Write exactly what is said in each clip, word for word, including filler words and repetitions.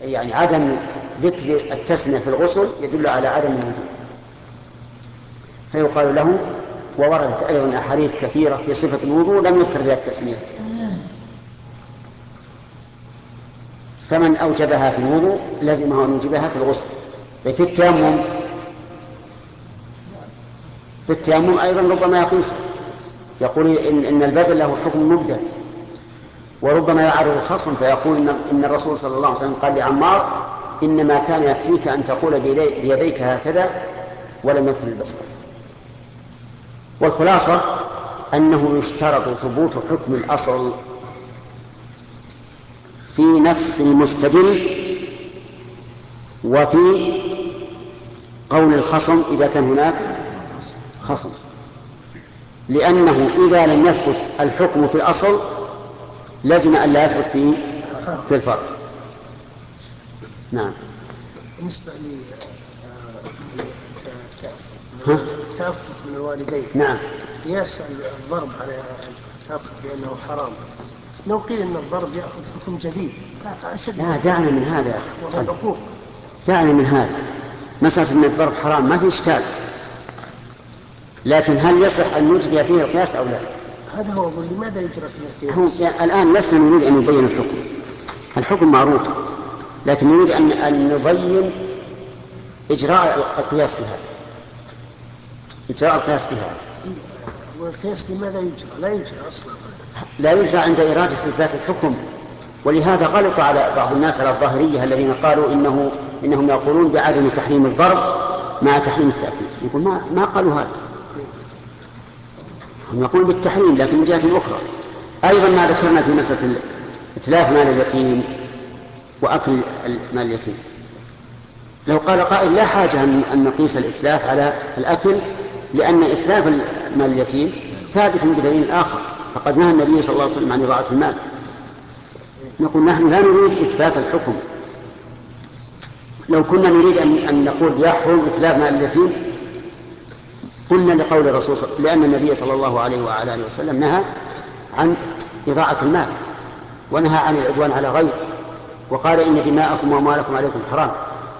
يعني عدم ذكر التسمية في الغسل يدل على عدم الوجوب، فيقال له. ووردت أيضا أحاديث كثيرة في صفة الوضوء لم يذكر بها التسمية، فمن أوجبها في الوضوء لازمه أن يوجبها في الغسل. في التيمم في التيمم أيضا ربما يقيس، يقول إن, إن البدل له حكم مبدل، وربما يعرض الخصم فيقول إن, إن الرسول صلى الله عليه وسلم قال لعمار إنما كان يكفيك أن تقول بيديك هكذا ولم يذكر البصر. والخلاصة أنه يشترط ثبوت حكم الأصل في نفس المستدل وفي قول الخصم إذا كان هناك خصم، لأنه إذا لم يثبت الحكم في الأصل لازم أن لا يثبت في في الفرع. نعم. بالنسبة للتأفف من الوالدين، نعم، قياس الضرب على التأفف بأنه حرام، لو قيل أن الضرب يأخذ حكم جديد. لا دعنا من هذا يا أخي، دعنا من هذا. مسألة أن الضرب حرام ما في إشكال، لكن هل يصح أن نجري فيه القياس أو لا؟ هذا هو. لماذا يجرى فيه القياس؟ يعني الآن لسنا نريد أن نبين الحكم، الحكم معروف، لكن نريد أن, أن نبين إجراء القياس بها، إجراء القياس بها. والقياس لماذا يجرى؟ لا يجرى أصلا، لا يجرى عند إرادة إثبات الحكم. ولهذا غلط على بعض الناس على الظاهرية الذين قالوا إنه إنهم يقولون بعدم تحريم الضرب مع تحريم التأفيف. يقول ما, ما قالوا هذا، هم يقولون بالتحريم لكن من جهة أخرى. أيضا ما ذكرنا في مسألة إتلاف مال اليتيم وأكل مال اليتيم، لو قال قائل لا حاجة أن نقيس الإتلاف على الأكل، لأن إتلاف مال اليتيم ثابت بدليل آخر، فقد نهى النبي صلى الله عليه وسلم عن إضاعة المال. نقول نحن لا نريد إثبات الحكم. لو كنا نريد أن, أن نقول يحرم إتلاف مال اليتيم قلنا لقول الرسول، لأن النبي صلى الله عليه وعلى آله وسلم نهى عن إضاعة المال ونهى عن العدوان على غير، وقال إن دماءكم وأموالكم عليكم حرام.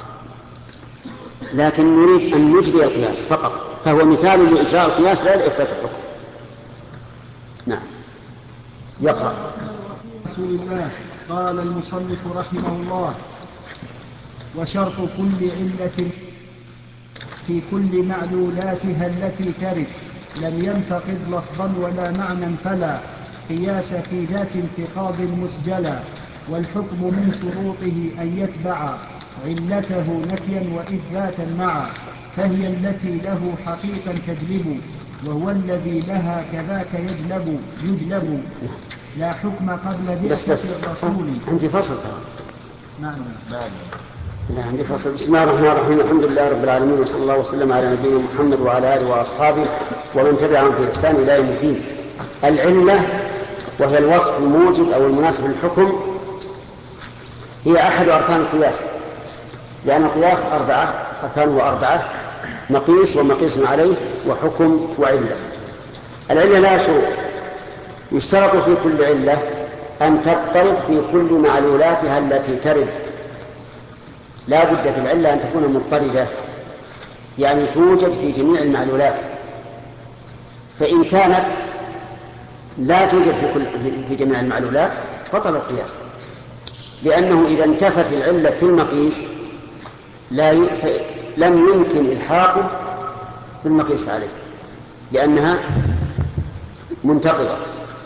لكن نريد أن نجري القياس فقط، فهو مثال لإجراء القياس لا لإثبات الحكم. نعم. يقرأ. رسول الله قال المصنف رحمه الله: وشرط كل علة في كل معلولاتها التي ترد لم ينتقض لفظا ولا معنى فلا قياس في ذات انتقاض مسجلا، والحكم من شروطه أن يتبع علته نفيا وإثباتا معا، فهي التي له حقيقا تجلب، وهو الذي لها كذاك يجلب يجلب لا حكم قبل بعثة الرسول. عندي فصل ترى. نعم. لا عندي فصل. بسم الله الرحمن الرحيم، الحمد لله رب العالمين، وصلى الله وسلم على نبينا محمد وعلى آله وأصحابه ومن تبعهم بإحسان إلى يوم الدين. العلة وهي الوصف الموجب أو المناسب للحكم هي أحد أركان القياس، لأن القياس أربعة أركانه أربعة: مقيس ومقيس عليه وحكم وعلة. العلة لا شروط، يشترط في كل علة أن تضطرد في كل معلولاتها التي ترد. لا بد في العلة أن تكون مضطردة، يعني توجد في جميع المعلولات. فإن كانت لا توجد في, كل في جميع المعلولات بطل القياس، لأنه إذا انتفت العلة في المقيس لا ي... لم يمكن إلحاقه بالمقيس عليه لأنها منتقضة.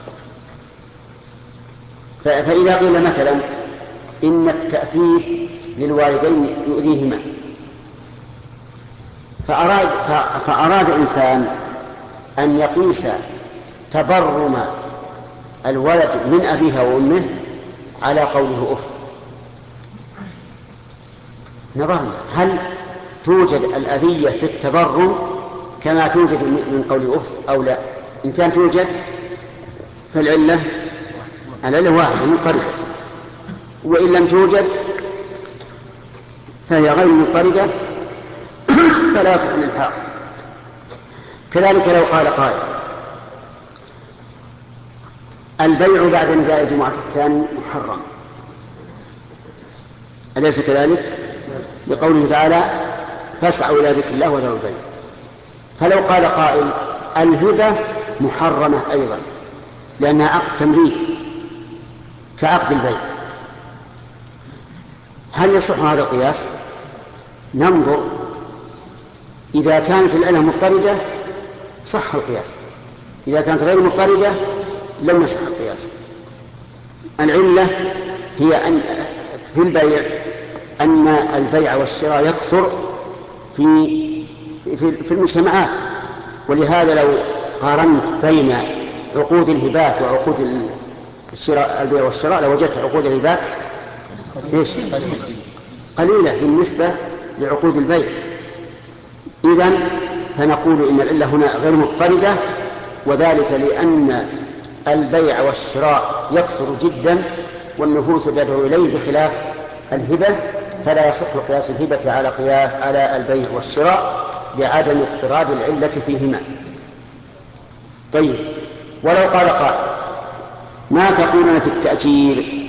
ف... فإذا قيل مثلا إن التأفيف للوالدين يؤذيهما، فأراد, ف... فأراد إنسان أن يقيس تبرم الولد من أبيها وأمه على قوله أف، نظرنا هل توجد الأذية في التبرم كما توجد من قول أف أو لا. إن كان توجد فالعلة العلة واحدة مضطردة، وإن لم توجد فهي غير مضطردة فلا يصح الإلحاق. كذلك لو قال قائل البيع بعد نداء الجمعة الثاني محرم، أليس كذلك؟ بقوله تعالى فاسعوا إلى ذكر الله وذروا البيع. فلو قال قائل الهبة محرمة أيضا لأنها عقد تمليك كعقد البيع، هل يصح هذا القياس؟ ننظر، إذا كانت العلة مضطردة صح القياس، إذا كانت غير مضطردة لم يصح القياس. العلة هي أن في البيع أن البيع والشراء يكثر في في المجتمعات، ولهذا لو قارنت بين عقود الهبات وعقود الشراء البيع والشراء لوجدت عقود الهبات ايش؟ قليلة بالنسبة لعقود البيع. إذن فنقول إن العلة هنا غير مضطردة، وذلك لأن البيع والشراء يكثر جدا والنفوس تدعو إليه بخلاف الهبة، فلا يصح قياس الهبة على قياس على البيع والشراء لعدم اضطراد العلة فيهما. طيب، ولو قال قائل ما تقولون في التأجير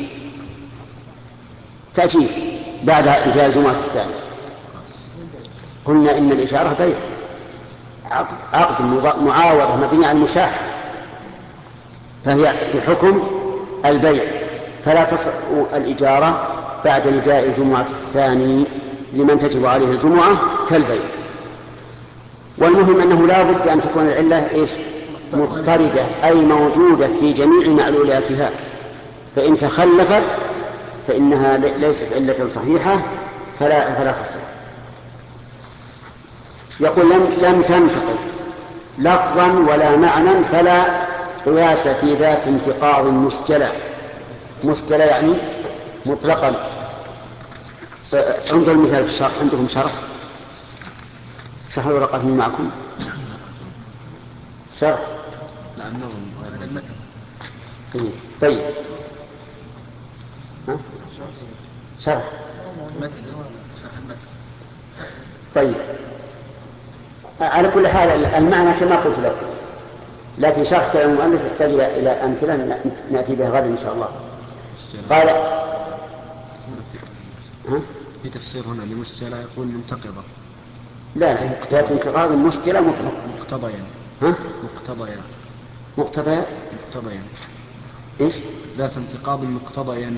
تأجير بعد إنتهاء الجمعة الثانية؟ قلنا إن الإشارة بيع، عقد معاوضة مبني على المشاحة، فهي في حكم البيع، فلا تصح الإجارة بعد نداء الجمعة الثاني لمن تجب عليه الجمعة كالبيع. والمهم أنه لا بد أن تكون العلة إيش؟ مضطردة، أي موجودة في جميع معلولاتها، فإن تخلفت فإنها ليست علة صحيحة فلا, فلا تصح. يقول لم, لم تنتقد لفظا ولا معنى فلا قياس في ذات انتقاض مسجلة. مسجلة يعني مطلقا. انظر المثال في الشرح، عندكم شرح شرح الورقات من معكم شرح؟ لا النظم المتن. طيب ها؟ شرح المتن شرح المتن. طيب، على كل حال المعنى كما قلت لكم، لكن شرح كلام المؤلف يحتاج إلى أمثلة نأتي بها غدا إن شاء الله. قال ها؟ في تفسير هنا لمسجلة يقول منتقضة. لا لا، ذات انتقاض مسجلة مطلق. مقتضيا. ها؟ مقتضيا. مقتضيا. مقتضيا. إيش؟ ذات انتقاض مقتضيا.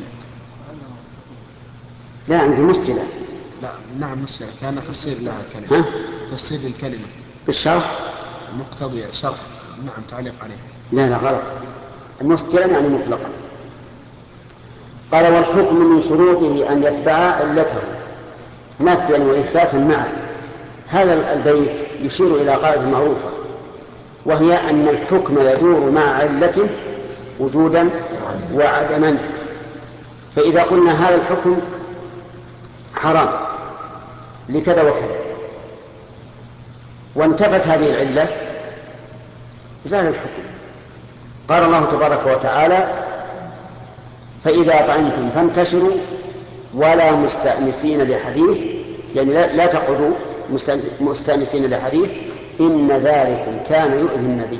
لا عندي مسجلة. لا نعم مسجلة كان تفسير لها كلمة. ها؟ تفسير للكلمة. بالشرح؟ مقتضية شرح. نعم تعليق عليه. لا لا غلط، المسجلة يعني مطلقا. قال والحكم من شروطه أن يتبع علته نفيا وإثباتا معا. هذا البيت يشير إلى قاعدة معروفة، وهي أن الحكم يدور مع علته وجودا وعدما. فإذا قلنا هذا الحكم حرام لكذا وكذا وانتفت هذه العلة زال الحكم. قال الله تبارك وتعالى فإذا طعنتم فانتشروا ولا مستأنسين لحديث، يعني لا, لا تقعدوا مستأنسين لحديث إن ذلكم كان يؤذي النبي.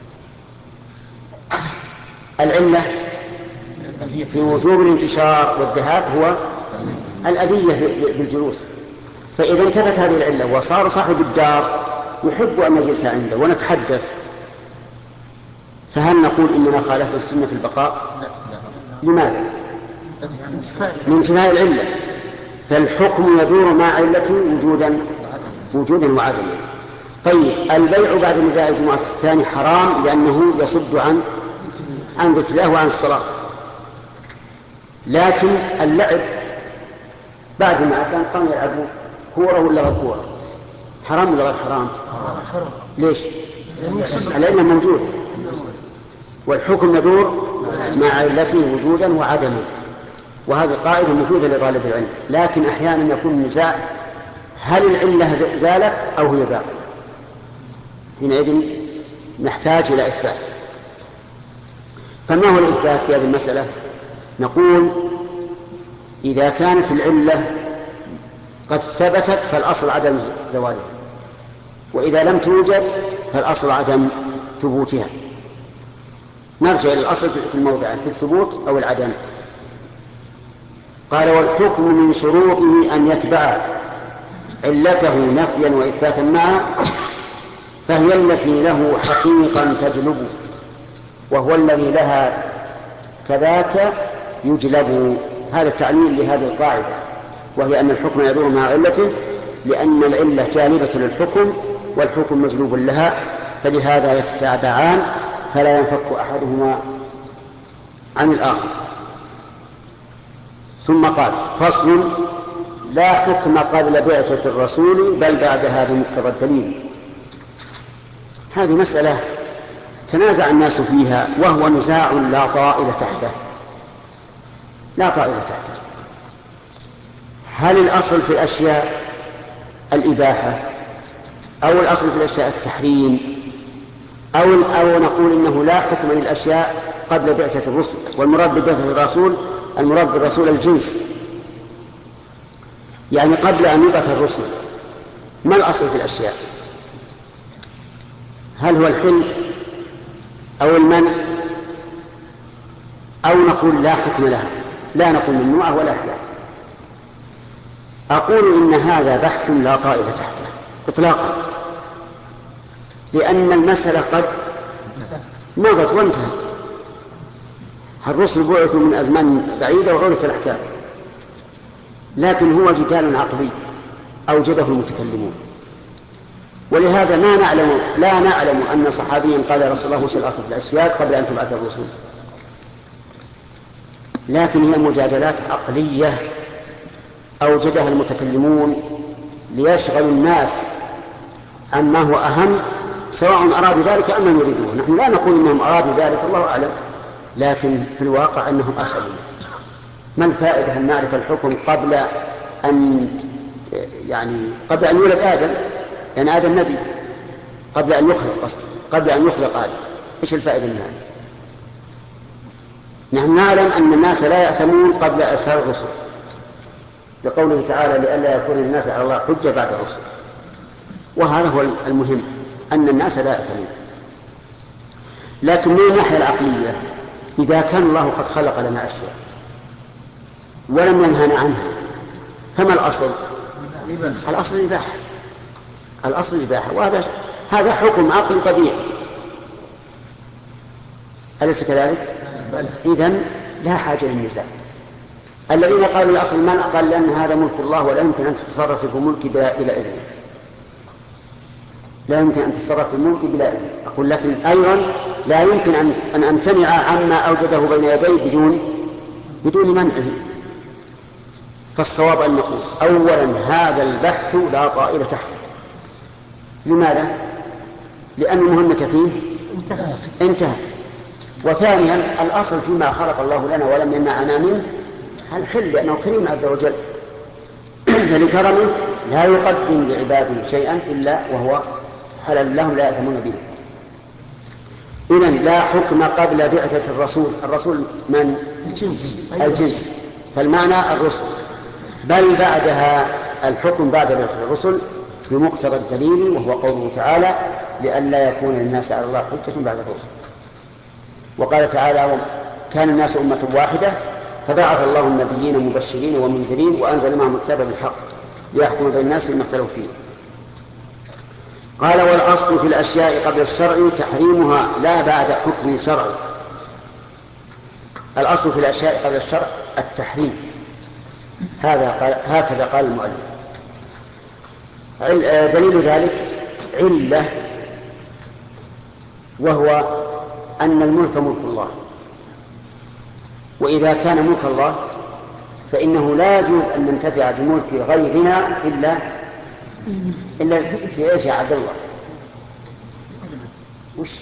العلة في وجوب الانتشار والذهاب هو الأذية بالجلوس. فإذا انتفت هذه العلة وصار صاحب الدار يحب أن نجلس عنده ونتحدث، فهل نقول إننا خالفنا السنة في البقاء؟ لماذا؟ لانتفاء العلة. فالحكم يدور مع علته وجودا وجودا وعدما. طيب، البيع بعد نداء الجمعة الثاني حرام لأنه يصد عن عن ذكر الله وعن الصلاة. لكن اللعب بعد ما كان قاموا يلعبوا كورة ولا غير كورة حرام ولا غير حرام؟ ليش؟ العلة موجودة والحكم يدور مع علته وجودا وعدما، وهذه قاعدة مفيدة لطالب العلم. لكن أحيانا يكون النزاع هل العلة زالت أو هي باقية، حينئذ نحتاج إلى إثبات. فما هو الإثبات في هذه المسألة؟ نقول إذا كانت العلة قد ثبتت فالأصل عدم زوالها، وإذا لم توجد فالأصل عدم ثبوتها. نرجع إلى الأصل في الموضع في الثبوت أو العدم. قال والحكم من شروطه أن يتبع علته نفيا وإثباتا معا، فهي التي له حقيقا تجلب، وهو الذي لها كذاك يجلب. هذا التعليل لهذه القاعدة، وهي أن الحكم يدور مع علته، لأن العلة جالبة للحكم والحكم مجلوب لها، فلهذا يتتابعان فلا ينفك أحدهما عن الآخر. ثم قال فصل: لا حكم قبل بعثة الرسول بل بعدها بمقتضى الدليل. هذه مسألة تنازع الناس فيها، وهو نزاع لا طائل تحته لا طائل تحته هل الأصل في الأشياء الإباحة، أو الأصل في الأشياء التحريم، أو, أو نقول إنه لا حكم للأشياء قبل بعثة الرسل، والمراد ببعثة الرسول المراد بالرسول الجنس، يعني قبل أن يبعث الرسل. ما الأصل في الأشياء؟ هل هو الحل أو المنع، أو نقول لا حكم لها، لا نقول ممنوعة ولا حلال؟ أقول إن هذا بحث لا طائل تحته إطلاقا، لأن المسألة قد مضت وانتهت. الرسل بعثوا من أزمان بعيدة وعرفت الأحكام، لكن هو جدال عقلي أوجده المتكلمون. ولهذا ما نعلم لا نعلم أن صحابيا قال رسول الله صلى الله عليه وسلم في الأشياء قبل أن تبعث الرسل، لكن هي مجادلات عقلية أوجدها المتكلمون ليشغلوا الناس عما هو أهم، سواء أرادوا ذلك أم لم يريدوه. نحن لا نقول إنهم أرادوا ذلك، الله أعلم، لكن في الواقع أنهم أسألوا الناس. ما الفائدة أن نعرف الحكم قبل أن يعني قبل أن يولد آدم، لأن يعني آدم نبي، قبل أن يخلق قصد قبل أن يخلق آدم، إيش الفائدة من هذا؟ نحن نعلم أن الناس لا يأثمون قبل إرسال الرسل، لقوله تعالى: لئلا يكون الناس على الله حجة بعد الرسل. وهذا هو المهم، أن الناس لا يأثمون. لكن من الناحية العقلية، إذا كان الله قد خلق لنا أشياء ولم ينهنا عنها، فما الأصل؟ الأصل الإباحة. الأصل الإباحة، وهذا هذا حكم عقلي طبيعي، أليس كذلك؟ إذن لا حاجة للنزاع. الذين قالوا الأصل المنع قال لأن هذا ملك الله ولا يمكن أن تتصرف في ملك بلا إذنه، لا يمكن أن تتصرف في الملك بلا إذنه. أقول لكن أيضا لا يمكن أن, أن أمتنع عما أوجده بين يدي بدون بدون منعه. فالصواب أن نقول أولا هذا البحث لا طائل تحته. لماذا؟ لأن المهمة فيه انتهى. وثانيا الأصل فيما خلق الله لنا ولم يمنعنا منه الحل، لأنه كريم عز وجل، فلكرمه لا يقدم لعباده شيئا إلا وهو حلال لهم لا يأثمون به. إذن لا حكم قبل بعثة الرسول. الرسول من؟ الجنس, الجنس. فالمعنى الرسل، بل بعدها الحكم بعد بعثة الرسل بمقتضى الدليل، وهو قوله تعالى: لئلا يكون للناس على الله حجة بعد الرسل. وقال تعالى: كان الناس أمة واحدة فبعث الله النبيين مبشرين ومنذرين وأنزل معهم الكتاب بالحق ليحكم بين الناس فيما اختلفوا فيه. قال: والأصل في الأشياء قبل الشرع تحريمها لا بعد حكم شرعي. الأصل في الأشياء قبل الشرع التحريم، هذا قال هكذا قال المؤلف. دليل ذلك علة، وهو أن الملك ملك الله، وإذا كان ملك الله فإنه لا يجوز أن ننتفع بملك غيرنا إلا إلا في إيش يا عبد الله؟ وش؟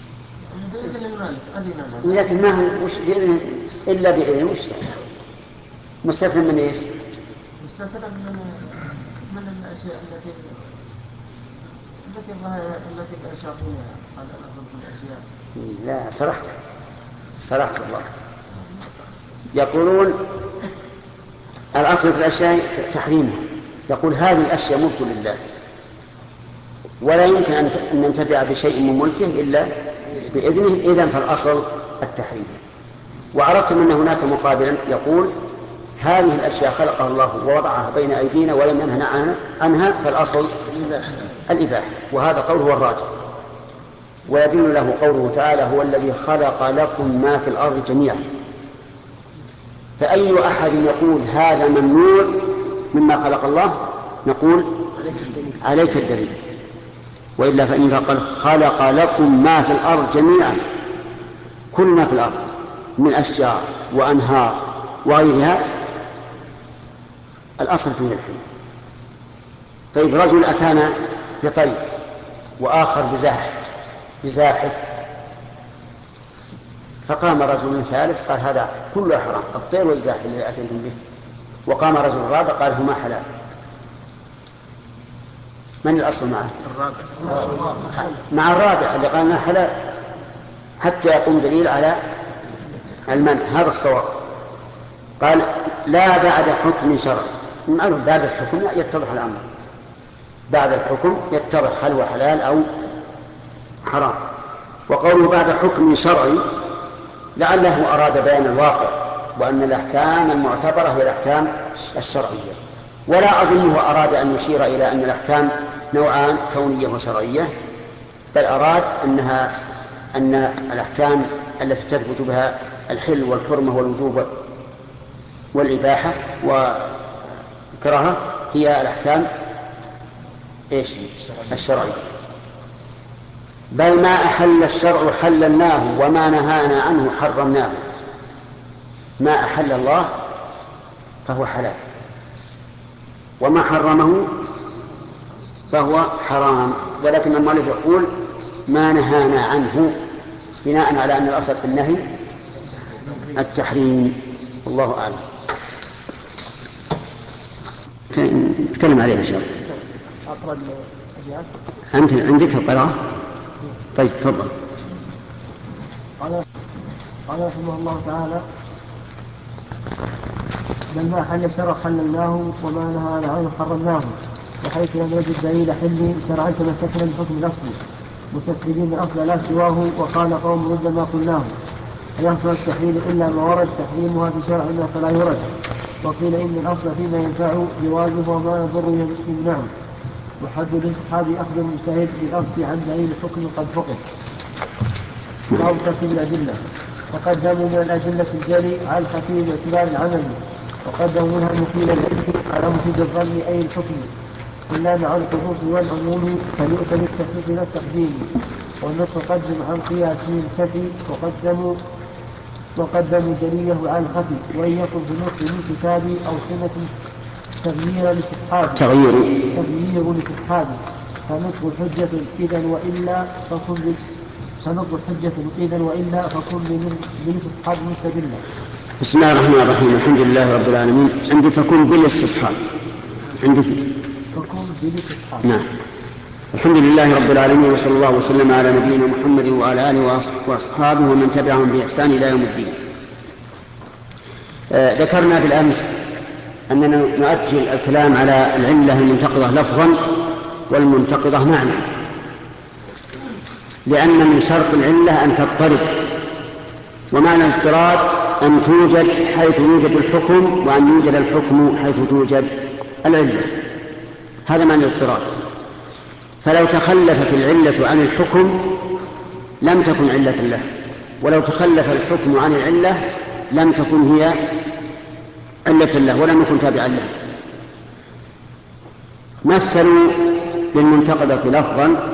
لكن ما هو وش بإذن إلا بإذن وش؟ مستثنى من إيش؟ مستثنى من من الأشياء التي التي التي أشرفونها على الأصل في الأشياء. لا صرحت صرحت الله. يقولون الأصل في الأشياء تحريمها، يقول هذه الأشياء ملك لله ولا يمكن أن ننتفع بشيء من ملكه إلا بإذنه، إذن فالأصل التحريم. وعرفتم أن هناك مقابلا يقول هذه الأشياء خلقها الله ووضعها بين أيدينا ولم ينهنا عنها، فالأصل الإباحة، وهذا قول هو الراجح. ويدل له قوله تعالى: هو الذي خلق لكم ما في الأرض جميعا. فأي أحد يقول هذا ممنوع مما خلق الله نقول عليك الدليل، وإلا فإنه قال خلق لكم ما في الأرض جميعا، كل ما في الأرض من أشجار وأنهار وغيرها، الأصل فيه الحل. طيب، رجل أتانا بطير وآخر بزاحف بزاحف فقام رجل ثالث قال هذا كله حرام، الطير والزاحف الذي أتيتم به. وقام رجل رابع قال هما حلال. من الأصل معه؟ الرابع. مع الرابع اللي قال انه حلال حتى يقوم دليل على المنع. هذا الصواب. قال لا بعد حكم شرعي. معلوم بعد الحكم يتضح الأمر، بعد الحكم يتضح هل هو حلال أو حرام. وقوله بعد حكم شرعي لعله أراد بيان الواقع، وأن الأحكام المعتبرة هي الأحكام الشرعية، ولا أظنه أراد أن يشير إلى أن الأحكام نوعان، كونية وشرعية، بل أراد أنها أن الأحكام التي تثبت بها الحل والحرمة والوجوب والإباحة والكراهة هي الأحكام إيش؟ الشرعية. بل ما أحل الشرع حللناه وما نهانا عنه حرمناه. ما أحل الله فهو حلال، وما حرمه فهو حرام. ولكن المؤلف يقول ما نهانا عنه بناء على أن الأصل في النهي التحريم. الله أعلم. نتكلم عليها إن شاء الله. أقرأ الأبيات. أنت عندك القراءة؟ طيب تفضل. قال قال رحمه الله تعالى: بل ما حل الشرع حللناه وما نهى عنه حرمناه، وحيث لم يجد دليل حل شرعا تمسكنا بحكم الاصل مستسلمين الاصل لا سواه. وقال قوم ضد ما قلناه: يحصل التحليل الا ما ورد تحريمها في شرعنا فلا يرد. وقيل ان الاصل فيما ينفع جوازه وما يضر يمنعه، وحد الاسحاب اخذ المجتهد بالاصل عن دليل الحكم قد فقد او ترتيب الادله. فقدموا من الادله الجلي على الخفي باعتبار العمل، وقدموا منها المفيد العلم على مفيد الظن اي الحكم، الا مع الخصوص والعموم فليؤتى بالتخفيف لا التقديم. والنطق قدم عن قياس الكفي وقدموا وقدموا جليه على الخفي، وان يكن في النطق من كتاب او سنه تغيير لاستصحابه تغيير تغيير لاستصحابه فنطق حجة إذا وإلا فكن فنطق حجة إذا وإلا فكن بالاستصحاب مستدلا. بسم الله الرحمن الرحيم. الحمد لله رب العالمين. عندي فكن بالاستصحاب. عندي فكن بالاستصحاب. نعم. الحمد لله رب العالمين، وصلى الله وسلم على نبينا محمد وعلى آله وأصحابه ومن تبعهم بإحسان إلى يوم الدين. آه ذكرنا بالأمس أننا نؤجل الكلام على العلة المنتقضة لفظا والمنتقضة معنى، لأن من شرط العلة أن تضطرد، ومعنى الاضطراد أن توجد حيث يوجد الحكم وأن يوجد الحكم حيث توجد العلة. هذا معنى الاضطراد. فلو تخلفت العلة عن الحكم لم تكن علة له، ولو تخلف الحكم عن العلة لم تكن هي علة له ولم يكن تابعا له. مثلوا للمنتقدة لفظا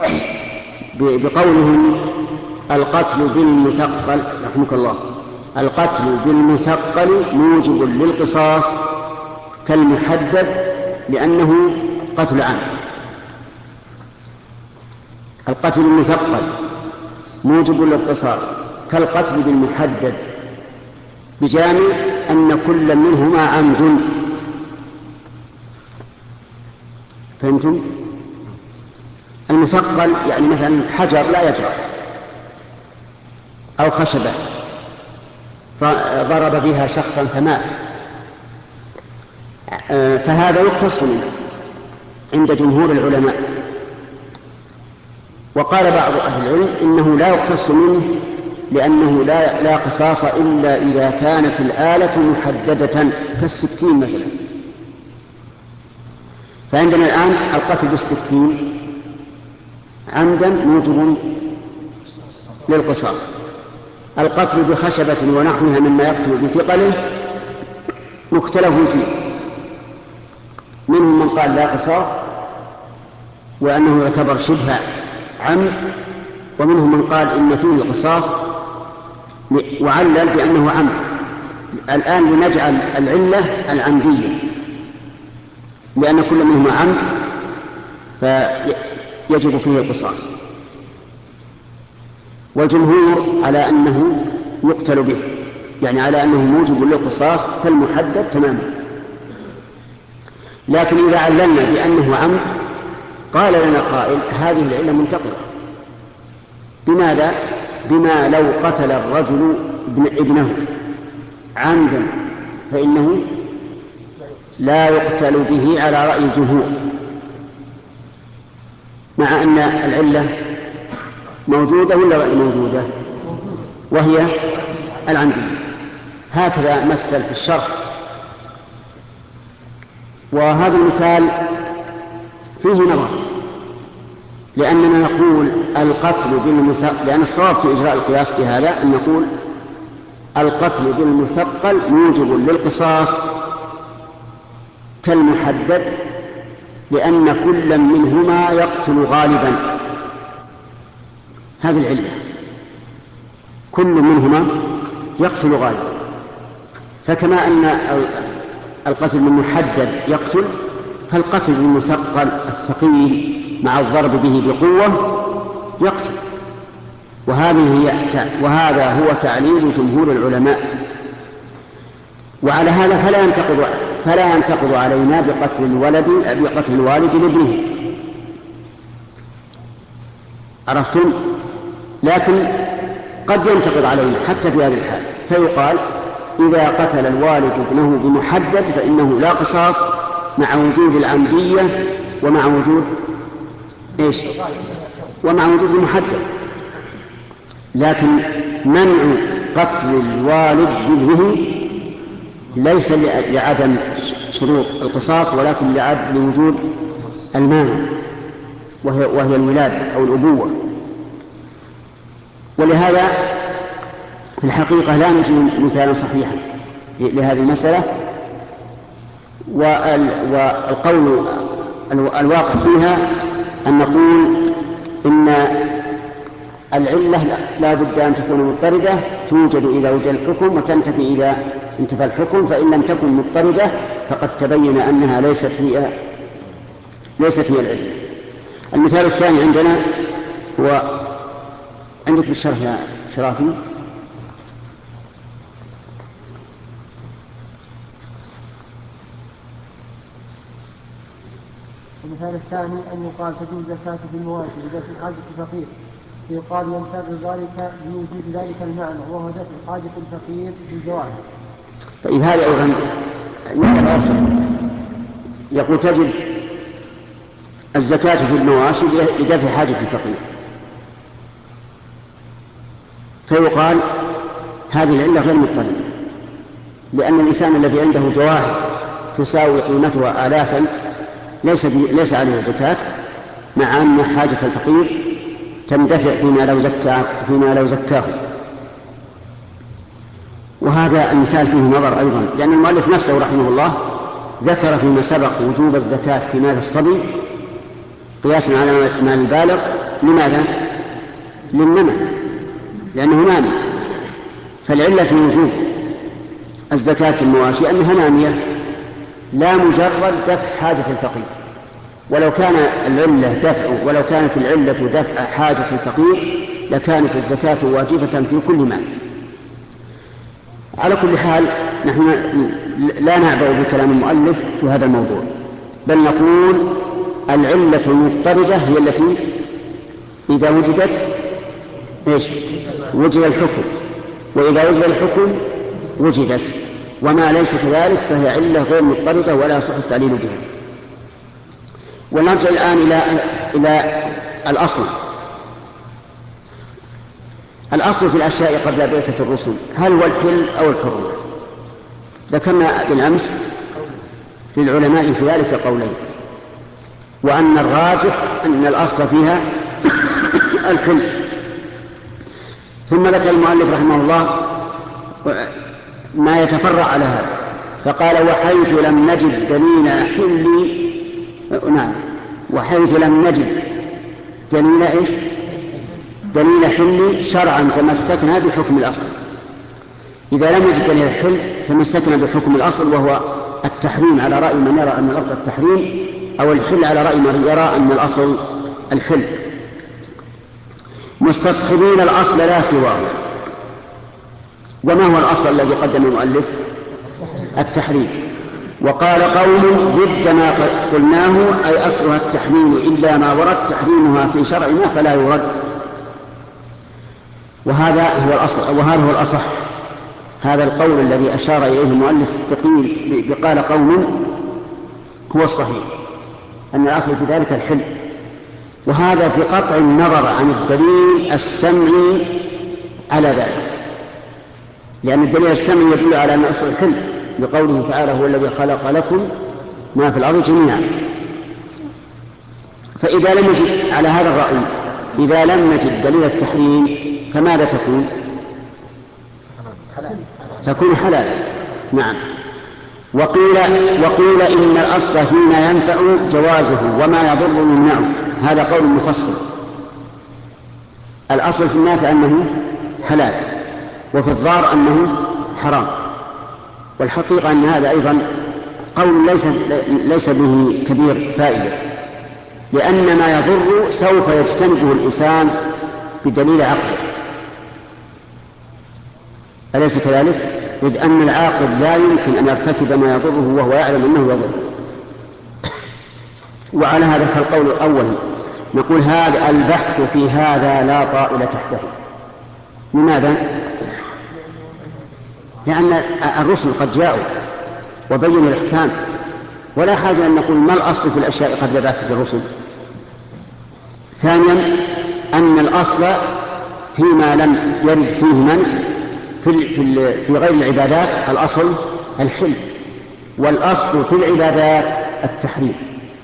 بقولهم القتل بالمثقل رحمك الله القتل بالمثقل موجب للقصاص كالمحدد لأنه قتل عام. القتل بالمثقل موجب للقصاص كالقتل بالمحدد، بجامع أن كل منهما عمد. فهمتم؟ المثقل يعني مثلا حجر لا يجرح، أو خشبة فضرب بها شخصا فمات، فهذا يقتص منه عند جمهور العلماء. وقال بعض أهل العلم إنه لا يقتص منه لأنه لا, لا قصاص إلا إذا كانت الآلة محددة كالسكين مثلا. فعندنا الآن القتل بالسكين عمدا موجب للقصاص. القتل بخشبة ونحوها مما يقتل بثقله مختلف فيه، منهم من قال لا قصاص وأنه يعتبر شبه عمد، ومنهم من قال إن فيه القصاص وعلل بأنه عمد. الآن لنجعل العلة العمدية لأن كل منهما عمد فيجب فيه القصاص، والجمهور على أنه يقتل به، يعني على أنه موجب للقصاص كالمحدد تماما. لكن إذا عللنا بأنه عمد قال لنا قائل هذه العلة منتقلة. بماذا؟ بما لو قتل الرجل ابنه عمدا فإنه لا يقتل به على رأي الجمهور، مع أن العلة موجودة ولا غير موجودة، وهي العمدية. هكذا مثل في الشرح. وهذا المثال فيه نظر، لأننا نقول القتل بالمثقل، لأن الصواب في إجراء القياس بهذا أن نقول القتل بالمثقل موجب للقصاص كالمحدد، لأن كل منهما يقتل غالبا. هذه العلة، كل منهما يقتل غالبا. فكما أن القتل بالمحدد يقتل، فالقتل بالمثقل الثقيل مع الضرب به بقوة يقتل. وهذه هي وهذا هو تعليل جمهور العلماء. وعلى هذا فلا ينتقض فلا ينتقض علينا بقتل الولد بقتل الوالد لابنه. عرفتم؟ لكن قد ينتقض علينا حتى في هذه الحال، فيقال إذا قتل الوالد ابنه بمحدد فإنه لا قصاص مع وجود العمدية ومع وجود إيش؟ ومع وجود المحدد. لكن منع قتل الوالد بابنه ليس لعدم شروط القصاص، ولكن لوجود المانع وهي, وهي الولادة أو الأبوة. ولهذا في الحقيقة لا نجد مثالا صحيحا لهذه المسألة، والقول الواقع فيها أن نقول إن العلة لا بد أن تكون مضطردة، توجد إذا وجد الحكم وتنتفي إذا انتفى الحكم، فإن لم تكن مضطردة فقد تبين أنها ليست هي ليست هي العلة. المثال الثاني عندنا هو عندك بالشرح يا شرافي. المثال الثاني أن يقال تجوز زكاة في المواشي لدفع حاجة الفقير، فيقال ينتظر ذلك بوجود ذلك المعنى وهو دفع حاجة الفقير في الجواهر. طيب هذا أيضا يتواصل. يقول تجب الزكاة في المواشي لدفع حاجة الفقير، فيقال هذه العلة غير مضطردة، لأن الإنسان الذي عنده جواهر تساوي قيمتها آلافا ليس, ليس عليه زكاة، مع أن حاجة الفقير تندفع فيما لو زكاه, فيما لو زكاه. وهذا المثال فيه نظر أيضا، لأن المؤلف نفسه رحمه الله ذكر فيما سبق وجوب الزكاة في مال الصبي قياسا على مال البالغ. لماذا؟ للنمى، لأنه نامي. فالعلة في وجوب الزكاة في المواشي أنها نامية، لا مجرد دفع حاجة الفقير. ولو كان العلة دفع ولو كانت العلة دفع حاجة الفقير لكانت الزكاة واجبة في كل مال. على كل حال نحن لا نعبأ بكلام المؤلف في هذا الموضوع، بل نقول العلة المضطردة هي التي إذا وجدت إيش؟ وجد الحكم، وإذا وجد الحكم وجدت، وما ليس كذلك فهي علة غير مضطردة ولا يصح التعليل بها. ونرجع الآن إلى إلى الأصل. الأصل في الأشياء قبل بعثة الرسل هل هو الحل أو الحرمة؟ ذكرنا بالأمس للعلماء في ذلك قولين، وأن الراجح أن الأصل فيها الحل. ثم ذكر المؤلف رحمه الله ما يتفرع على هذا، فقال وحيث لم نجد دليل حل نعم وحيث لم نجد دليل إيش؟ دليل حل شرعا تمسكنا بحكم الأصل. إذا لم نجد دليل حل تمسكنا بحكم الأصل، وهو التحريم على رأي من يرى أن الأصل التحريم، أو الحل على رأي من يرى أن الأصل الحل، مستصحبين الأصل لا سواه. وما هو الأصل الذي قدم المؤلف؟ التحريم. وقال قوم ضد ما قلناه أي أصلها التحريم إلا ما ورد تحريمها في شرعنا فلا يرد. وهذا هو الأصل، وهذا هو الأصح. هذا القول الذي أشار إليه المؤلف بقال قوم هو الصحيح، أن الأصل في ذلك الحل، وهذا بقطع النظر عن الدليل السمعي على ذلك، لأن الدليل السمعي يدل على أن الأصل الحل، لقوله تعالى هو الذي خلق لكم ما في الأرض جميعا. فإذا لم نجد على هذا الرأي، إذا لم نجد دليل التحريم فماذا تكون؟ تكون حلالا. نعم. وقيل, وقيل إن الأصل فيما ينفع جوازه وما يضر يمنعه. هذا قول مفصل. الأصل في النافع أنه حلال، وفي الضار أنه حرام. والحقيقة أن هذا أيضا قول ليس, ليس به كبير فائدة، لأن ما يضر سوف يجتنبه الإنسان بدليل عقله، أليس كذلك؟ إذ أن العاقل لا يمكن أن يرتكب ما يضره وهو يعلم أنه يضر. وعلى هذا فالقول الأول نقول هذا البحث في هذا لا طائل تحته. لماذا؟ لأن الرسل قد جاءوا وبينوا الأحكام، ولا حاجة أن نقول ما الأصل في الأشياء قبل بعثة الرسل. ثانيا أن الأصل فيما لم يرد فيه منع في, في, في غير العبادات الأصل الحل، والأصل في العبادات التحريم.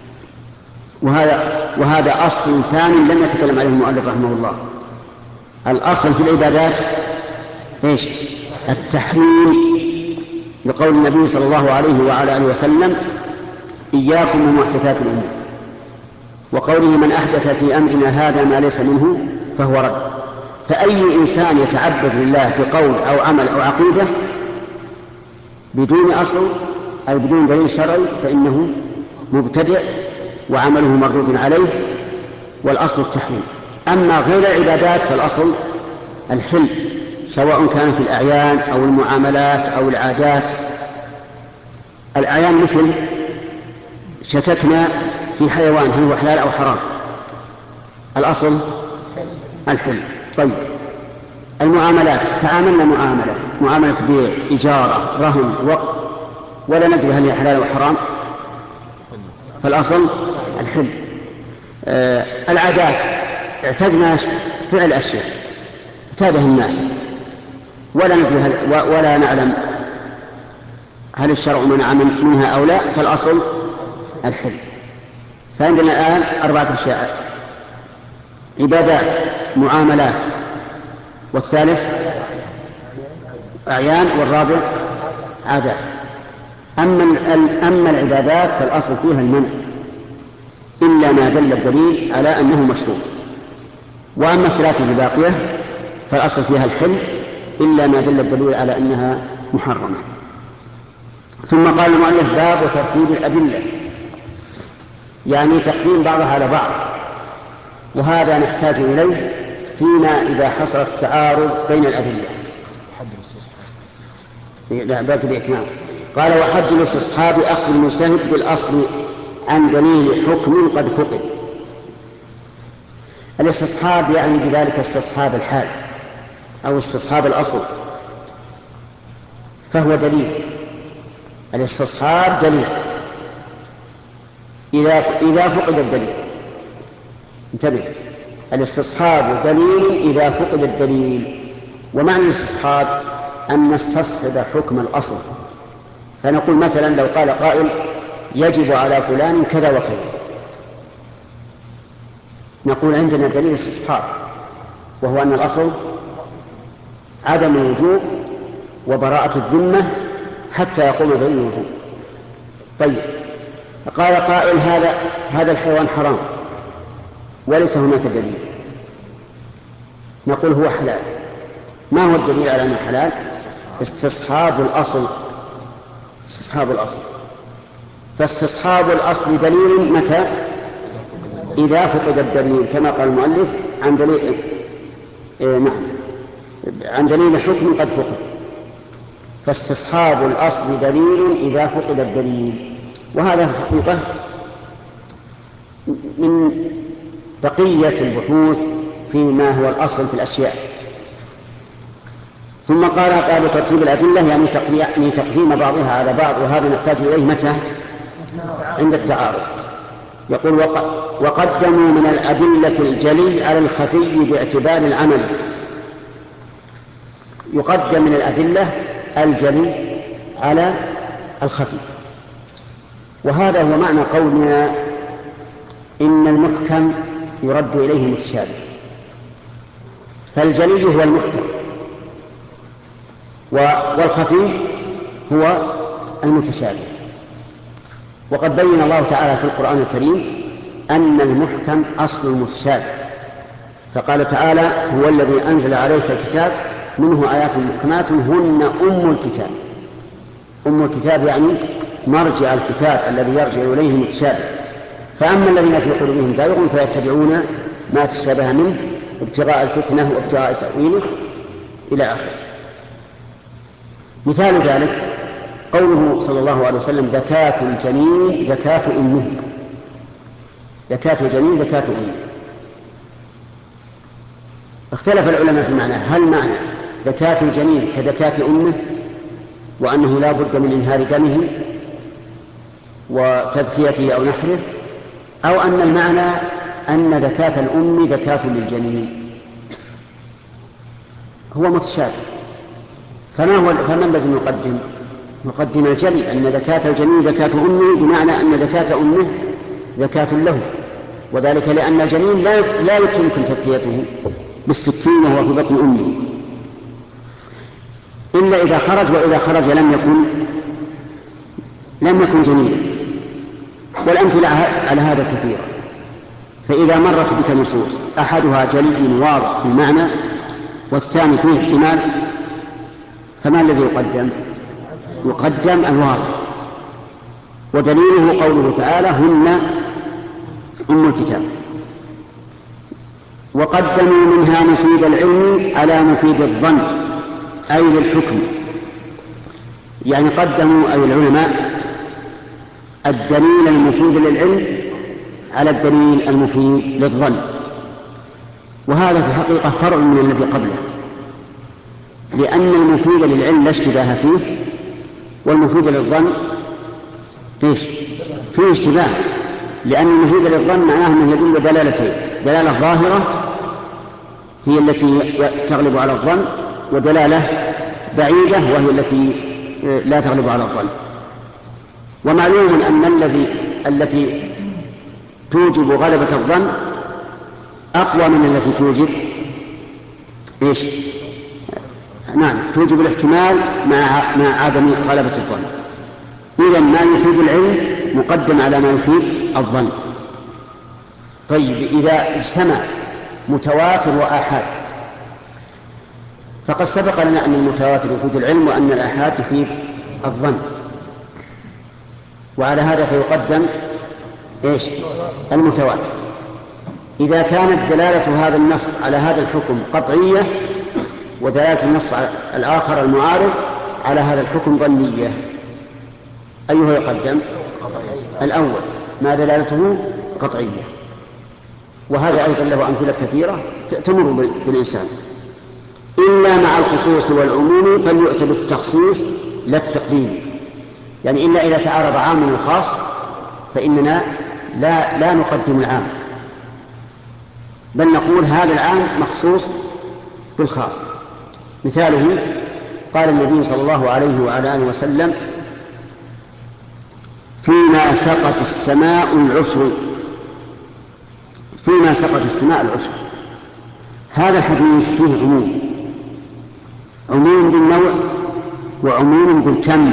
وهذا, وهذا أصل ثاني لم يتكلم عليه المؤلف رحمه الله. الأصل في العبادات إيش؟ التحريم، لقول النبي صلى الله عليه وعلى آله وسلم إياكم ومحدثات الأمور، وقوله من أحدث في أمرنا هذا ما ليس منه فهو رد. فأي إنسان يتعبد لله بقول أو عمل أو عقيدة بدون أصل أو بدون دليل شرعي فإنه مبتدع وعمله مردود عليه، والأصل التحريم. أما غير العبادات فالأصل الحل، سواء كان في الأعيان أو المعاملات أو العادات. الأعيان مثل شككنا في حيوان هل هو حلال أو حرام، الأصل الحل. طيب المعاملات، تعاملنا معاملة معاملة بيع، إجارة، رهن، وقت، ولا ندري هل هي حلال أو حرام، فالأصل الحل. آه العادات، اعتدنا فعل أشياء اعتاده الناس ولا ندري هل ولا نعلم هل الشرع منع منها أو لا، فالأصل الحل. فعندنا الآن أربعة أشياء: عبادات، معاملات، والثالث أعيان، والرابع عادات. أما, أما العبادات فالأصل فيها المنع إلا ما دل الدليل على أنه مشروع. وأما الثلاثة الباقية فالأصل فيها الحل إلا ما دل الدليل على أنها محرمة. ثم قال المؤلف باب وترتيب الأدلة، يعني تقديم بعضها على بعض، وهذا نحتاج إليه فيما إذا حصل التعارض بين الأدلة. لا باب الإتمام. قال وحد الاستصحاب أخذ المجتهد بالأصل عن دليل حكم قد فقد. الاستصحاب يعني بذلك استصحاب الحال أو استصحاب الأصل، فهو دليل. الاستصحاب دليل إذا, إذا فقد الدليل. انتبه، الاستصحاب دليل إذا فقد الدليل. ومعنى الاستصحاب أن نستصحب حكم الأصل، فنقول مثلا لو قال قائل يجب على فلان كذا وكذا، نقول عندنا دليل استصحاب، وهو أن الأصل عدم الوجوب وبراءة الذمة حتى يقوم دليل الوجوب. طيب، قال قائل هذا هذا الحيوان حرام وليس هناك دليل، نقول هو حلال. ما هو الدليل على أنه حلال؟ استصحاب الأصل. استصحاب الأصل فاستصحاب الأصل دليل متى؟ إذا فقد الدليل، كما قال المؤلف عن دليل إيه نعم عن دليل حكم قد فقد. فاستصحاب الأصل دليل إذا فقد الدليل. وهذا في الحقيقة من بقية البحوث فيما هو الأصل في الأشياء. ثم قال قال ترتيب الأدلة يعني تقديم بعضها على بعض، وهذا نحتاج إليه متى؟ عند التعارض. يقول وقدموا من الأدلة الجلي على الخفي باعتبار العمل. يقدم من الأدلة الجلي على الخفي، وهذا هو معنى قولنا إن المحكم يرد إليه المتشابه. فالجلي هو المحكم والخفي هو المتشابه. وقد بين الله تعالى في القرآن الكريم أن المحكم أصل المتشابه، فقال تعالى هو الذي أنزل عليك الكتاب منه آيات محكمات هن أم الكتاب. أم الكتاب يعني مرجع الكتاب الذي يرجع إليه المتشابه. فأما الذين في قلوبهم زيغ فيتبعون ما تشابه منه ابتغاء الفتنة وابتغاء تأويله إلى آخره. مثال ذلك قوله صلى الله عليه وسلم زكاة الجنين زكاة أمه. زكاة الجنين زكاة أمه. اختلف العلماء في معنى، هل معنى زكاة الجنين كزكاة أمه وأنه لا بد من إنهار دمه وتذكيته أو نحره، أو أن المعنى أن زكاة الأم زكاة للجنين؟ هو متشابه. فما هو فما الذي نقدم؟ نقدم الجلي، أن زكاة الجنين زكاة أمه، بمعنى أن زكاة أمه زكاة له، وذلك لأن الجنين لا لا يمكن تذكيته بالسكين وهو في بطن أمه إلا إذا خرج، وإذا خرج لم يكن لم يكن جنينا. والأمثلة على هذا كثيرة. فإذا مرت بك نصوص أحدها جلي واضح في المعنى والثاني فيه احتمال، فما الذي يقدم؟ يقدم الواضح. ودليله قوله تعالى هن أم الكتاب. وقدموا منها مفيد العلم على مفيد الظن أي للحكم. يعني قدموا أي العلماء الدليل المفيد للعلم على الدليل المفيد للظن، وهذا في الحقيقة فرع من الذي قبله، لأن المفيد للعلم لا اشتباه فيه، والمفيد للظن ايش؟ فيه اشتباه، لأن المفيد للظن معناه أنه يدل دلالتين: دلالة ظاهرة هي التي تغلب على الظن، ودلالة بعيدة وهي التي لا تغلب على الظن. ومعلوم أن الذي التي توجب غلبة الظن أقوى من التي توجب إيش؟ نعم، توجب الاحتمال مع مع عدم غلبة الظن. إذن ما يفيد العلم مقدم على ما يفيد الظن. طيب، إذا اجتمع متواتر وآحاد، فقد سبق لنا أن المتواتر يفيد العلم وأن الآحاد يفيد الظن، وعلى هذا فيقدم إيش؟ المتواتر. إذا كانت دلالة هذا النص على هذا الحكم قطعية، ودلالة النص الآخر المعارض على هذا الحكم ظنية، أيها يقدم؟ الأول ما دلالته قطعية. وهذا أيضا له أمثلة كثيرة تمر بالإنسان. إلا مع الخصوص والعموم فليؤت بالتخصيص لا التقديم. يعني إلا إذا تعارض عام وخاص فإننا لا, لا نقدم العام. بل نقول هذا العام مخصوص بالخاص. مثاله قال النبي صلى الله عليه وعلى آله وسلم فيما سقت السماء العشر، فيما سقت السماء العشر. هذا الحديث فيه عموم، عموم بالنوع وعموم بالكم،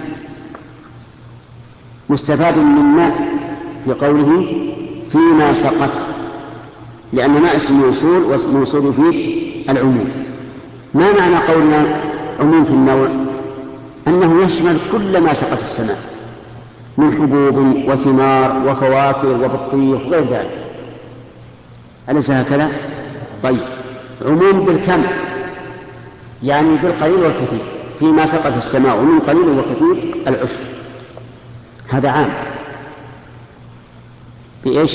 مستفاد مما في قوله فيما سقط، لأن ما اسم موصول والموصول يفيد العموم. ما معنى قولنا عموم في النوع؟ أنه يشمل كل ما سقط السماء من حبوب وثمار وفواكه وبطيخ وغير ذلك، أليس هكذا؟ طيب، عموم بالكم يعني بالقليل والكثير، فيما سقط السماء من قليل وكثير العشر، هذا عام بإيش؟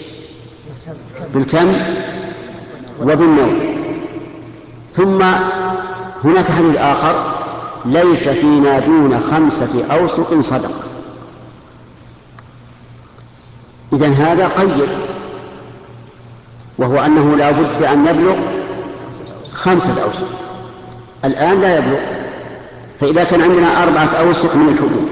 بالكم وبالنوع. ثم هناك حديث آخر ليس فيما دون خمسة أوسق صدق. إذن هذا قيد، وهو أنه لا بد أن يبلغ خمسة أوسق، الآن لا يبلغ. فإذا كان عندنا أربعة أوسق من الحبوب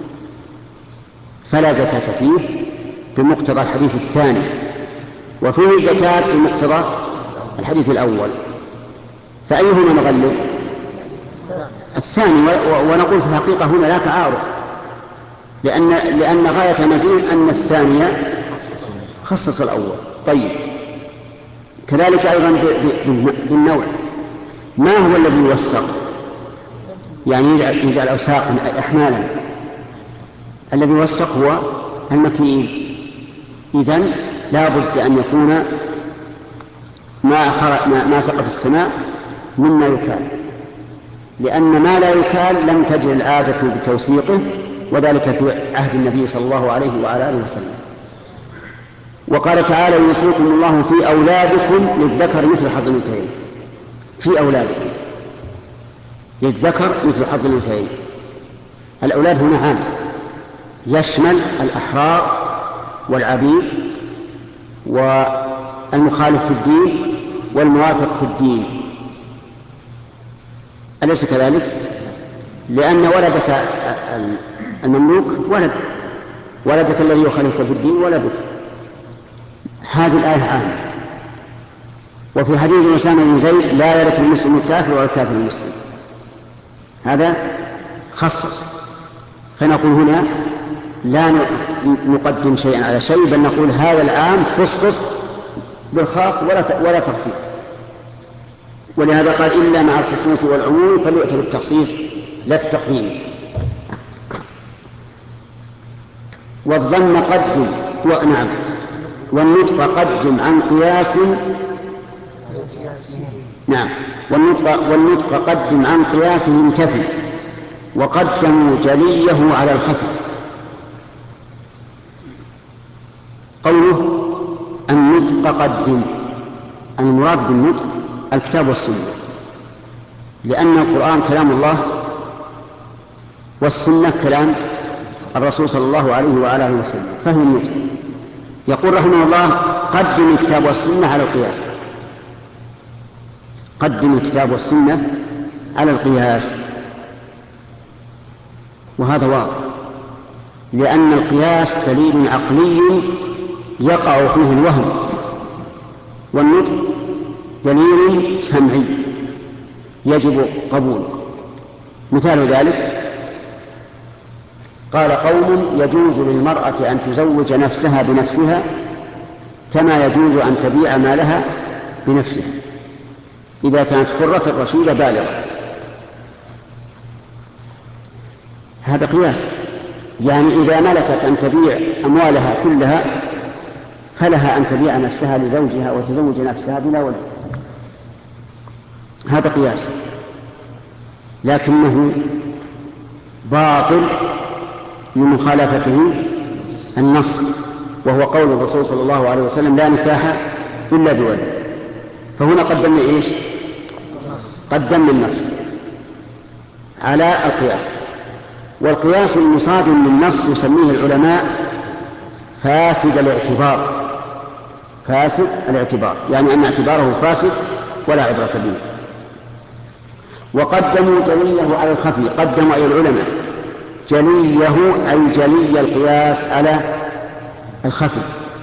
فلا زكاة فيه بمقتضى الحديث الثاني، وفيه زكاة بمقتضى الحديث الأول، فأيهما نغلب؟ الثاني. ونقول في الحقيقة هنا لا تعارض، لأن, لأن غاية ما فيه أن الثانية خصص الأول. طيب، كذلك أيضا بالنوع، ما هو الذي يوثق؟ يعني يجعل, يجعل أوساقا أحمالا. الذي يوثق هو المكيل. إذن لا بد أن يكون ما, ما, ما سقط السماء مما يكال، لأن ما لا يكال لم تجر العادة بتوثيقه، وذلك في عهد النبي صلى الله عليه وعلى آله وسلم. وقال تعالى يوصيكم الله في أولادكم للذكر مثل حظ الأنثيين. في أولادكم للذكر مثل حظ الأنثيين. الأولاد هنا عام، يشمل الأحرار والعبيد والمخالف في الدين والموافق في الدين، أليس كذلك؟ لأن ولدك المملوك ولد، ولدك الذي يخالفك في الدين ولدك. هذه الآية عامة. وفي حديث أسامة بن زيد لا يرث المسلم الكافر ولا الكافر المسلم، هذا خصص. فنقول هنا لا نقدم شيئا على شيء، بل نقول هذا العام خصص بالخاص ولا ولا تخصيص. ولهذا قال إلا مع الخصوص والعموم فليؤتى بالتخصيص لا التقديم. والظن قدم ونعم والنطق قدم عن قياس نعم والنطق, والنطق قدم عن قياس ينتفي، وقدموا جليه على الخفي. قوله النطق قدم، المراد بالنطق الكتاب والسنة، لأن القرآن كلام الله والسنة كلام الرسول صلى الله عليه وعلى آله وسلم، فهم النطق. يقول رحمه الله قدم الكتاب والسنة على القياس، قدم الكتاب والسنة على القياس، وهذا واضح، لأن القياس دليل عقلي يقع فيه الوهم، والنطق دليل سمعي يجب قبوله. مثال ذلك قال قوم يجوز للمرأة أن تزوج نفسها بنفسها كما يجوز أن تبيع مالها بنفسها إذا كانت حرة رشيدة بالغة. هذا قياس، يعني إذا ملكت أن تبيع أموالها كلها فلها أن تبيع نفسها لزوجها وتزوج نفسها بلا ولد. هذا قياس، لكنه باطل لمخالفته النص، وهو قول الرسول صلى الله عليه وسلم لا نكاح إلا بولد. فهنا قدمنا إيش؟ قدمنا النص على القياس. والقياس المصادم للنص يسميه العلماء فاسد الاعتبار، فاسد الاعتبار، يعني أن اعتباره فاسد ولا عبرة به. وقدموا جليه على الخفي، قدموا أي العلماء جليه أي جلي القياس على الخفي،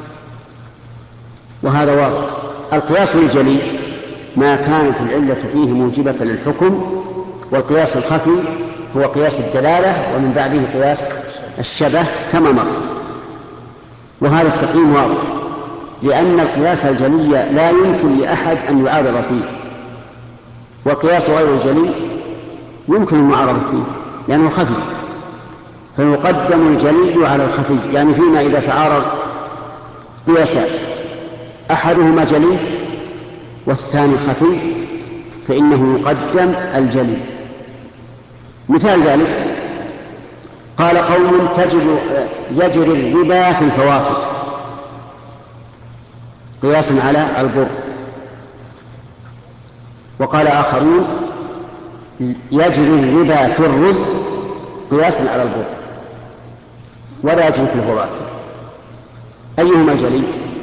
وهذا واضح. القياس الجلي ما كانت العلة فيه موجبة للحكم، والقياس الخفي هو قياس الدلالة ومن بعده قياس الشبه كما مر. وهذا التقييم واضح، لأن القياس الجلي لا يمكن لأحد أن يعارض فيه، والقياس غير الجلي يمكن المعارضة فيه لأنه خفي، فيقدم الجلي على الخفي، يعني فيما إذا تعارض قياسان أحدهما جلي والثاني خفي فإنه يقدم الجلي. مثال ذلك قال قوم تجب يجري الربا في الفواكه قياسا على البر، وقال آخرون يجري الربا في الرز قياسا على البر ولا يجري في الفواكه. أيهما جلي؟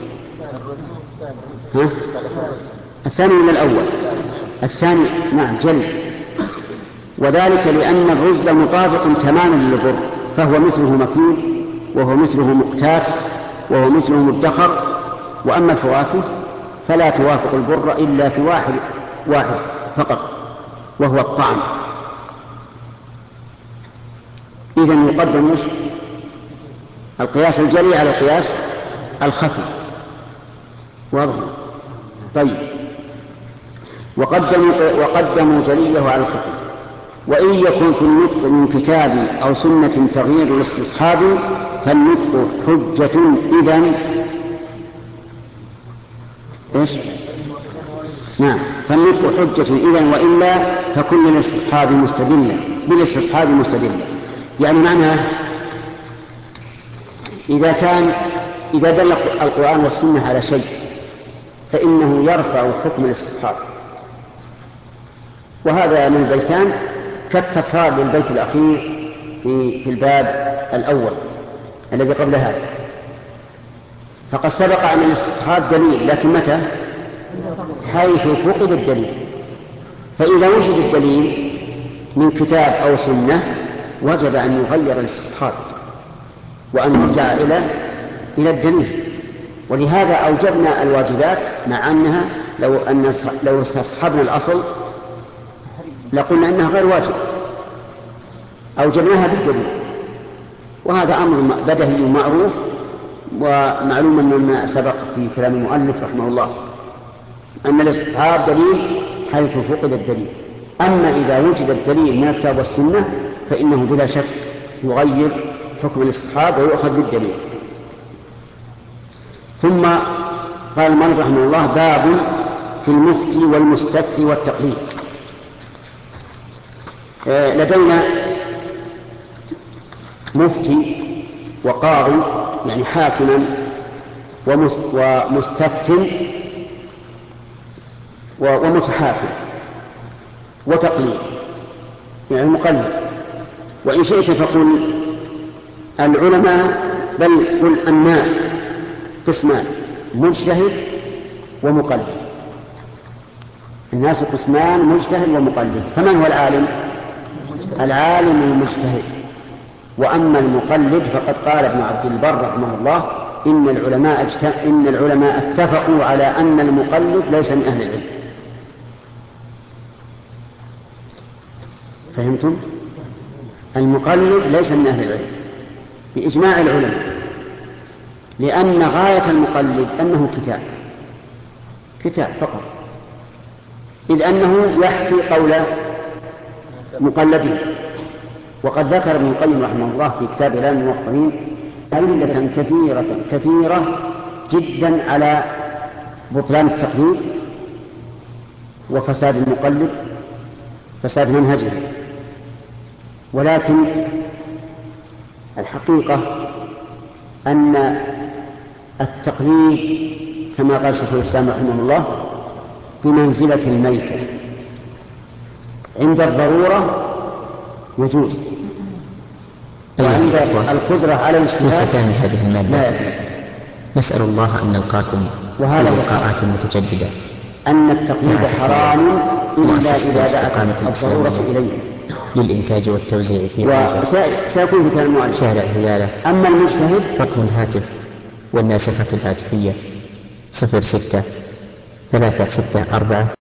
ها؟ الثاني من الأول. الثاني نعم جلي، وذلك لأن الرز مطابق تماما للبر، فهو مثله مكيل وهو مثله مقتات وهو مثله مدخر. وأما الفواكه فلا توافق البر إلا في واحد واحد فقط وهو الطعم. إذن يقدم القياس الجلي على القياس الخفي. واضح؟ طيب. وقدموا, وقدموا جليه على الخفي. وإن يكن في النطق من كتاب أو سنة تغيير الاستصحاب فالنطق حجة إذن إيش؟ نعم، فالنطق حجة إذن، وإلا فكل الاستصحاب مستدلة بالاستصحاب مستدلة. يعني معناه إذا كان إذا دل القرآن والسنة على شيء فإنه يرفع حكم الاستصحاب، وهذا من البيتان كالتكرار للبيت الأخير في, في الباب الأول الذي قبل هذا. فقد سبق أن الاستصحاب دليل، لكن متى؟ حيث فقد الدليل. فإذا وجد الدليل من كتاب أو سنة وجب أن يغير الاستصحاب وأن يرجع إلى إلى الدليل. ولهذا أوجبنا الواجبات، مع أنها لو أن لو استصحبنا الأصل لقلنا أنها غير واجب، أوجبناها بالدليل. وهذا أمر بديهي معروف ومعلوم مما سبق في كلام المؤلف رحمه الله أن الاستصحاب دليل حيث فقد الدليل. أما إذا وجد الدليل من الكتاب والسنة فإنه بلا شك يغير حكم الاستصحاب ويؤخذ بالدليل. ثم قال المؤلف رحمه الله باب في المفتي والمستفتي والتقليد. لدينا مفتي وقاضي يعني حاكما ومستفت ومتحاكم وتقليد يعني مقلد. وإن شئت فقل العلماء بل قل الناس قسمان مجتهد ومقلد. الناس قسمان مجتهد ومقلد. فمن هو العالم؟ العالم المجتهد. وأما المقلد فقد قال ابن عبد البر رحمه الله إن العلماء, اجت... إن العلماء اتفقوا على أن المقلد ليس من أهل العلم. فهمتم؟ المقلد ليس من أهل العلم بإجماع العلماء، لأن غاية المقلد أنه كتاب كتاب فقط، إذ أنه يحكي قول مقلدين. وقد ذكر ابن القيم رحمه الله في كتاب إعلام الموقعين أدلة كثيرة كثيرة جدا على بطلان التقليد وفساد المقلد، فساد منهجه. ولكن الحقيقة أن التقليد كما قال شيخ الإسلام رحمه الله بمنزلة الميتة، عند الضرورة يجوز، وعند القدرة على الاجتهاد هذه المادة. لا يجوز. نسأل الله أن نلقاكم وهذا في هو لقاءات متجددة. أن التقييد حرام إلا إذا دعت الضرورة إليه للإنتاج والتوزيع في غزة. وسيكون في كلام المؤلف. شارع هلالة. أما المجتهد رقم الهاتف والناسخة الهاتفية صفر ستة ثلاثة ستة أربعة